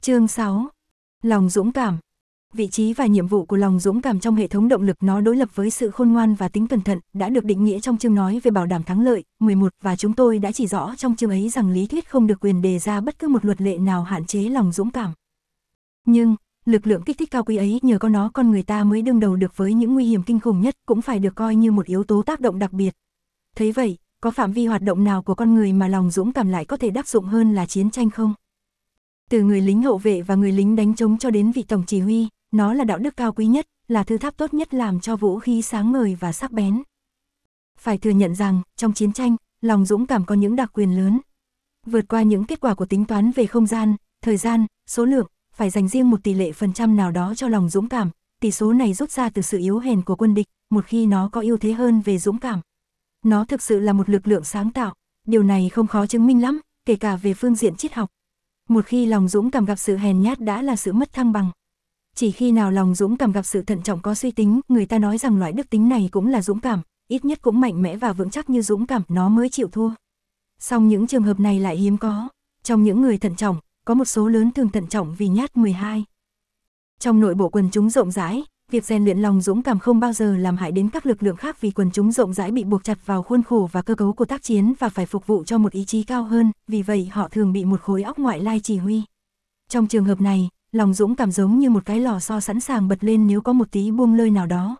Chương 6. Lòng dũng cảm. Vị trí và nhiệm vụ của lòng dũng cảm trong hệ thống động lực nó đối lập với sự khôn ngoan và tính cẩn thận đã được định nghĩa trong chương nói về bảo đảm thắng lợi 11 và chúng tôi đã chỉ rõ trong chương ấy rằng lý thuyết không được quyền đề ra bất cứ một luật lệ nào hạn chế lòng dũng cảm. Nhưng, lực lượng kích thích cao quý ấy nhờ có nó con người ta mới đương đầu được với những nguy hiểm kinh khủng nhất cũng phải được coi như một yếu tố tác động đặc biệt. Thế vậy, có phạm vi hoạt động nào của con người mà lòng dũng cảm lại có thể đắc dụng hơn là chiến tranh không? Từ người lính hậu vệ và người lính đánh trống cho đến vị tổng chỉ huy, nó là đạo đức cao quý nhất, là thư tháp tốt nhất làm cho vũ khí sáng ngời và sắc bén. Phải thừa nhận rằng, trong chiến tranh, lòng dũng cảm có những đặc quyền lớn. Vượt qua những kết quả của tính toán về không gian, thời gian, số lượng, phải dành riêng một tỷ lệ phần trăm nào đó cho lòng dũng cảm, tỷ số này rút ra từ sự yếu hèn của quân địch, một khi nó có ưu thế hơn về dũng cảm. Nó thực sự là một lực lượng sáng tạo, điều này không khó chứng minh lắm, kể cả về phương diện triết học. Một khi lòng dũng cảm gặp sự hèn nhát đã là sự mất thăng bằng. Chỉ khi nào lòng dũng cảm gặp sự thận trọng có suy tính, người ta nói rằng loại đức tính này cũng là dũng cảm, ít nhất cũng mạnh mẽ và vững chắc như dũng cảm, nó mới chịu thua. Song những trường hợp này lại hiếm có. Trong những người thận trọng, có một số lớn thường thận trọng vì nhát 12. Trong nội bộ quần chúng rộng rãi, việc rèn luyện lòng dũng cảm không bao giờ làm hại đến các lực lượng khác vì quần chúng rộng rãi bị buộc chặt vào khuôn khổ và cơ cấu của tác chiến và phải phục vụ cho một ý chí cao hơn, vì vậy họ thường bị một khối óc ngoại lai chỉ huy. Trong trường hợp này, lòng dũng cảm giống như một cái lò xo sẵn sàng bật lên nếu có một tí buông lơi nào đó.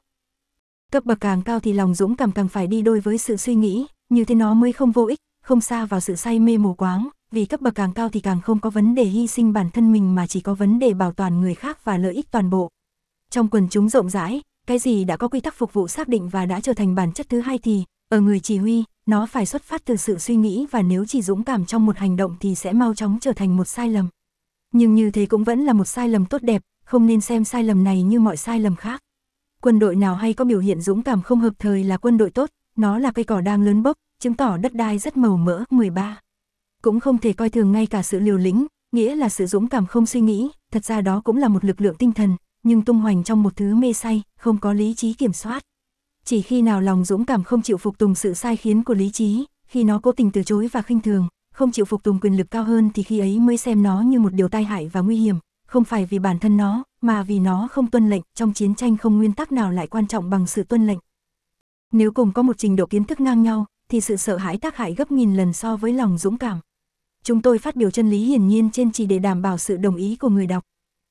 Cấp bậc càng cao thì lòng dũng cảm càng phải đi đôi với sự suy nghĩ, như thế nó mới không vô ích, không sa vào sự say mê mù quáng, vì cấp bậc càng cao thì càng không có vấn đề hy sinh bản thân mình mà chỉ có vấn đề bảo toàn người khác và lợi ích toàn bộ. Trong quần chúng rộng rãi, cái gì đã có quy tắc phục vụ xác định và đã trở thành bản chất thứ hai thì, ở người chỉ huy, nó phải xuất phát từ sự suy nghĩ và nếu chỉ dũng cảm trong một hành động thì sẽ mau chóng trở thành một sai lầm. Nhưng như thế cũng vẫn là một sai lầm tốt đẹp, không nên xem sai lầm này như mọi sai lầm khác. Quân đội nào hay có biểu hiện dũng cảm không hợp thời là quân đội tốt, nó là cây cỏ đang lớn bốc, chứng tỏ đất đai rất màu mỡ. 13. Cũng không thể coi thường ngay cả sự liều lĩnh, nghĩa là sự dũng cảm không suy nghĩ, thật ra đó cũng là một lực lượng tinh thần, nhưng tung hoành trong một thứ mê say, không có lý trí kiểm soát. Chỉ khi nào lòng dũng cảm không chịu phục tùng sự sai khiến của lý trí, khi nó cố tình từ chối và khinh thường, không chịu phục tùng quyền lực cao hơn thì khi ấy mới xem nó như một điều tai hại và nguy hiểm, không phải vì bản thân nó, mà vì nó không tuân lệnh. Trong chiến tranh không nguyên tắc nào lại quan trọng bằng sự tuân lệnh. Nếu cùng có một trình độ kiến thức ngang nhau, thì sự sợ hãi tác hại gấp nghìn lần so với lòng dũng cảm. Chúng tôi phát biểu chân lý hiển nhiên trên chỉ để đảm bảo sự đồng ý của người đọc.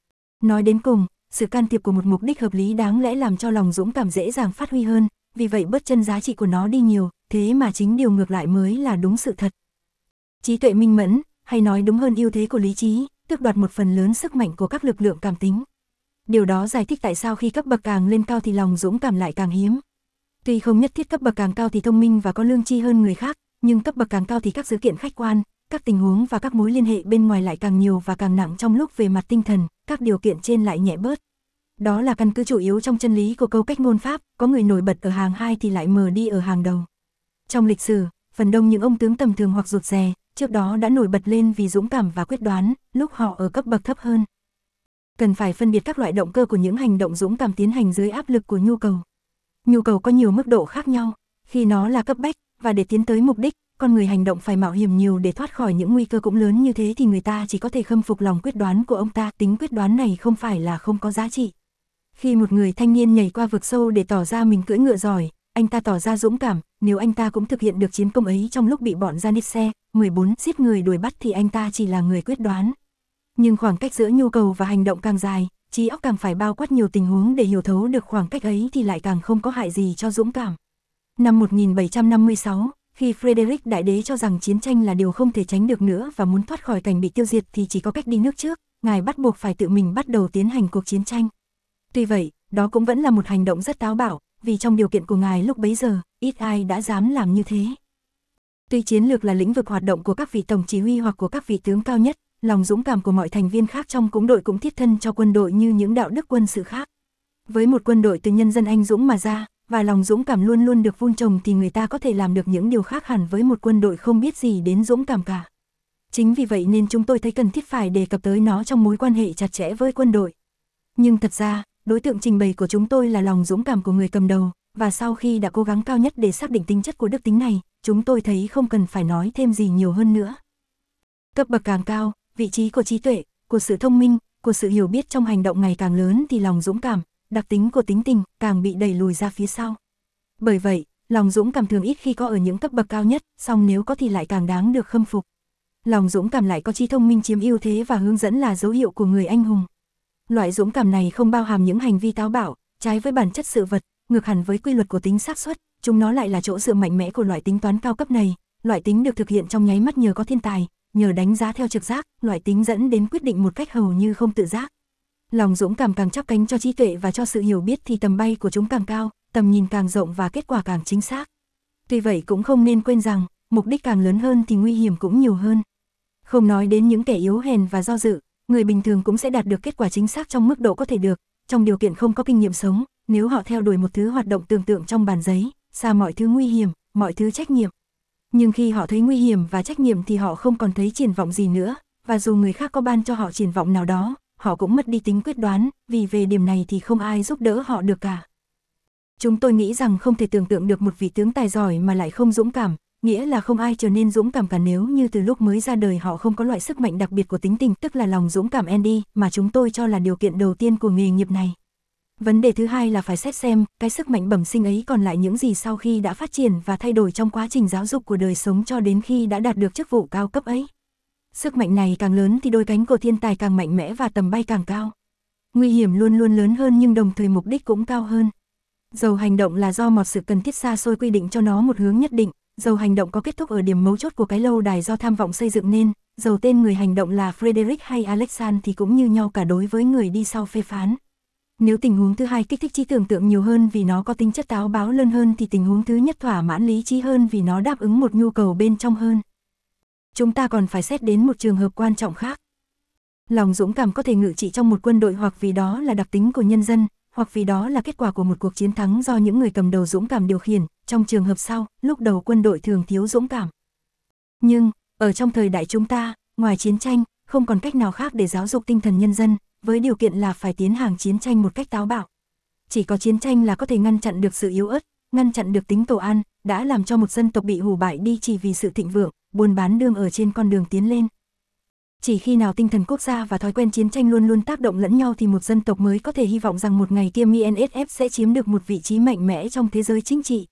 Nói đến cùng, sự can thiệp của một mục đích hợp lý đáng lẽ làm cho lòng dũng cảm dễ dàng phát huy hơn, vì vậy bớt chân giá trị của nó đi nhiều, thế mà chính điều ngược lại mới là đúng sự thật. Trí tuệ minh mẫn, hay nói đúng hơn ưu thế của lý trí, tước đoạt một phần lớn sức mạnh của các lực lượng cảm tính. Điều đó giải thích tại sao khi cấp bậc càng lên cao thì lòng dũng cảm lại càng hiếm. Tuy không nhất thiết cấp bậc càng cao thì thông minh và có lương tri hơn người khác, nhưng cấp bậc càng cao thì các dữ kiện khách quan, các tình huống và các mối liên hệ bên ngoài lại càng nhiều và càng nặng trong lúc về mặt tinh thần, các điều kiện trên lại nhẹ bớt. Đó là căn cứ chủ yếu trong chân lý của câu cách ngôn Pháp, có người nổi bật ở hàng 2 thì lại mờ đi ở hàng đầu. Trong lịch sử, phần đông những ông tướng tầm thường hoặc rụt rè, trước đó đã nổi bật lên vì dũng cảm và quyết đoán, lúc họ ở cấp bậc thấp hơn. Cần phải phân biệt các loại động cơ của những hành động dũng cảm tiến hành dưới áp lực của nhu cầu. Nhu cầu có nhiều mức độ khác nhau, khi nó là cấp bách, và để tiến tới mục đích, con người hành động phải mạo hiểm nhiều để thoát khỏi những nguy cơ cũng lớn như thế thì người ta chỉ có thể khâm phục lòng quyết đoán của ông ta. Tính quyết đoán này không phải là không có giá trị. Khi một người thanh niên nhảy qua vực sâu để tỏ ra mình cưỡi ngựa giỏi, anh ta tỏ ra dũng cảm, nếu anh ta cũng thực hiện được chiến công ấy trong lúc bị bọn Janitse 14 giết người đuổi bắt thì anh ta chỉ là người quyết đoán. Nhưng khoảng cách giữa nhu cầu và hành động càng dài, trí óc càng phải bao quát nhiều tình huống để hiểu thấu được khoảng cách ấy thì lại càng không có hại gì cho dũng cảm. Năm 1756, khi Frederick Đại Đế cho rằng chiến tranh là điều không thể tránh được nữa và muốn thoát khỏi cảnh bị tiêu diệt thì chỉ có cách đi nước trước, ngài bắt buộc phải tự mình bắt đầu tiến hành cuộc chiến tranh. Tuy vậy, đó cũng vẫn là một hành động rất táo bạo, vì trong điều kiện của ngài lúc bấy giờ, ít ai đã dám làm như thế. Tuy chiến lược là lĩnh vực hoạt động của các vị tổng chỉ huy hoặc của các vị tướng cao nhất, lòng dũng cảm của mọi thành viên khác trong cung đội cũng thiết thân cho quân đội như những đạo đức quân sự khác. Với một quân đội từ nhân dân anh dũng mà ra, và lòng dũng cảm luôn luôn được vun trồng thì người ta có thể làm được những điều khác hẳn với một quân đội không biết gì đến dũng cảm cả. Chính vì vậy nên chúng tôi thấy cần thiết phải đề cập tới nó trong mối quan hệ chặt chẽ với quân đội. Nhưng thật ra, đối tượng trình bày của chúng tôi là lòng dũng cảm của người cầm đầu, và sau khi đã cố gắng cao nhất để xác định tính chất của đức tính này, chúng tôi thấy không cần phải nói thêm gì nhiều hơn nữa. Cấp bậc càng cao, vị trí của trí tuệ, của sự thông minh, của sự hiểu biết trong hành động ngày càng lớn thì lòng dũng cảm, đặc tính của tính tình càng bị đẩy lùi ra phía sau. Bởi vậy, lòng dũng cảm thường ít khi có ở những cấp bậc cao nhất, song nếu có thì lại càng đáng được khâm phục. Lòng dũng cảm lại có trí thông minh chiếm ưu thế và hướng dẫn là dấu hiệu của người anh hùng. Loại dũng cảm này không bao hàm những hành vi táo bạo, trái với bản chất sự vật, ngược hẳn với quy luật của tính xác suất, chúng nó lại là chỗ dựa mạnh mẽ của loại tính toán cao cấp này. Loại tính được thực hiện trong nháy mắt nhờ có thiên tài, nhờ đánh giá theo trực giác, loại tính dẫn đến quyết định một cách hầu như không tự giác. Lòng dũng cảm càng chắp cánh cho trí tuệ và cho sự hiểu biết thì tầm bay của chúng càng cao, tầm nhìn càng rộng và kết quả càng chính xác. Tuy vậy cũng không nên quên rằng, mục đích càng lớn hơn thì nguy hiểm cũng nhiều hơn. Không nói đến những kẻ yếu hèn và do dự, người bình thường cũng sẽ đạt được kết quả chính xác trong mức độ có thể được, trong điều kiện không có kinh nghiệm sống, nếu họ theo đuổi một thứ hoạt động tưởng tượng trong bàn giấy, xa mọi thứ nguy hiểm, mọi thứ trách nhiệm. Nhưng khi họ thấy nguy hiểm và trách nhiệm thì họ không còn thấy triển vọng gì nữa, và dù người khác có ban cho họ triển vọng nào đó, họ cũng mất đi tính quyết đoán, vì về điểm này thì không ai giúp đỡ họ được cả. Chúng tôi nghĩ rằng không thể tưởng tượng được một vị tướng tài giỏi mà lại không dũng cảm, nghĩa là không ai trở nên dũng cảm cả nếu như từ lúc mới ra đời họ không có loại sức mạnh đặc biệt của tính tình, tức là lòng dũng cảm Andy, mà chúng tôi cho là điều kiện đầu tiên của nghề nghiệp này. Vấn đề thứ hai là phải xét xem cái sức mạnh bẩm sinh ấy còn lại những gì sau khi đã phát triển và thay đổi trong quá trình giáo dục của đời sống cho đến khi đã đạt được chức vụ cao cấp ấy. Sức mạnh này càng lớn thì đôi cánh của thiên tài càng mạnh mẽ và tầm bay càng cao. Nguy hiểm luôn luôn lớn hơn nhưng đồng thời mục đích cũng cao hơn. Dầu hành động là do một sự cần thiết xa xôi quy định cho nó một hướng nhất định, dầu hành động có kết thúc ở điểm mấu chốt của cái lâu đài do tham vọng xây dựng nên, dầu tên người hành động là Frederick hay Alexander thì cũng như nhau cả đối với người đi sau phê phán. Nếu tình huống thứ hai kích thích trí tưởng tượng nhiều hơn vì nó có tính chất táo bạo lớn hơn thì tình huống thứ nhất thỏa mãn lý trí hơn vì nó đáp ứng một nhu cầu bên trong hơn. Chúng ta còn phải xét đến một trường hợp quan trọng khác. Lòng dũng cảm có thể ngự trị trong một quân đội hoặc vì đó là đặc tính của nhân dân, hoặc vì đó là kết quả của một cuộc chiến thắng do những người cầm đầu dũng cảm điều khiển. Trong trường hợp sau, lúc đầu quân đội thường thiếu dũng cảm. Nhưng, ở trong thời đại chúng ta, ngoài chiến tranh, không còn cách nào khác để giáo dục tinh thần nhân dân, với điều kiện là phải tiến hành chiến tranh một cách táo bạo. Chỉ có chiến tranh là có thể ngăn chặn được sự yếu ớt, ngăn chặn được tính tổ an, đã làm cho một dân tộc bị hủ bại đi chỉ vì sự thịnh vượng, buôn bán đương ở trên con đường tiến lên. Chỉ khi nào tinh thần quốc gia và thói quen chiến tranh luôn luôn tác động lẫn nhau thì một dân tộc mới có thể hy vọng rằng một ngày kia MNSF sẽ chiếm được một vị trí mạnh mẽ trong thế giới chính trị,